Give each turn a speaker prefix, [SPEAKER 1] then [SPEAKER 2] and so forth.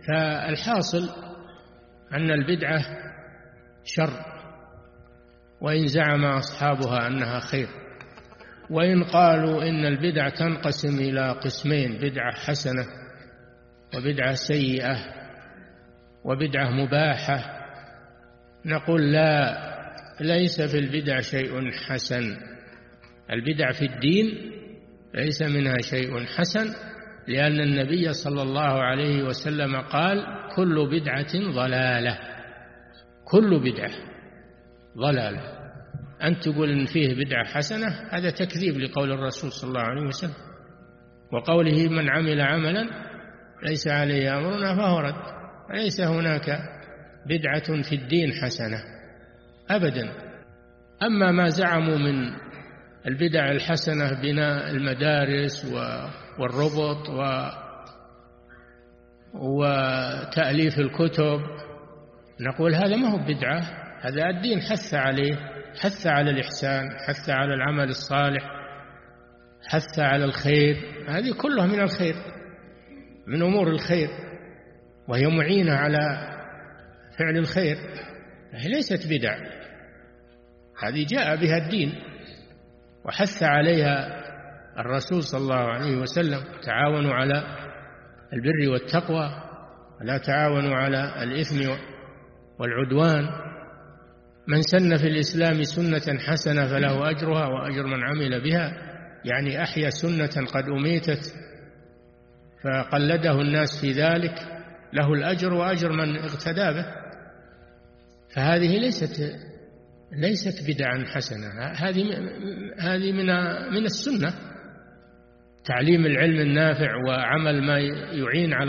[SPEAKER 1] فالحاصل أن البدعة شر، وإن زعم أصحابها أنها خير. وإن قالوا إن البدع تنقسم إلى قسمين: بدعة حسنة وبدعة سيئة وبدعة مباحة، نقول لا، ليس في البدع شيء حسن. البدع في الدين ليس منها شيء حسن، لأن النبي صلى الله عليه وسلم قال: كل بدعة ضلالة. كل بدعة ضلالة. أن تقول إن فيه بدعة حسنة هذا تكذيب لقول الرسول صلى الله عليه وسلم، وقوله: من عمل عملا ليس عليه أمرنا فهو رد. ليس هناك بدعة في الدين حسنة أبدا. أما ما زعموا من البدع الحسنة: بناء المدارس والربط وتأليف الكتب، نقول هذا ما هو بدعة، هذا الدين حث عليه، حث على الإحسان، حث على العمل الصالح، حث على الخير. هذه كلها من الخير، من أمور الخير، وهي معينة على فعل الخير، هي ليست بدع. هذه جاء بها الدين وحث عليها الرسول صلى الله عليه وسلم: تعاونوا على البر والتقوى ولا تعاونوا على الإثم والعدوان. من سن في الإسلام سنة حسنة فله أجرها وأجر من عمل بها، يعني أحيا سنة قد أميتت فقلده الناس في ذلك، له الأجر وأجر من اقتدى به. فهذه ليست بدعا حسنة، هذه من السنة، تعليم العلم النافع وعمل ما يعين على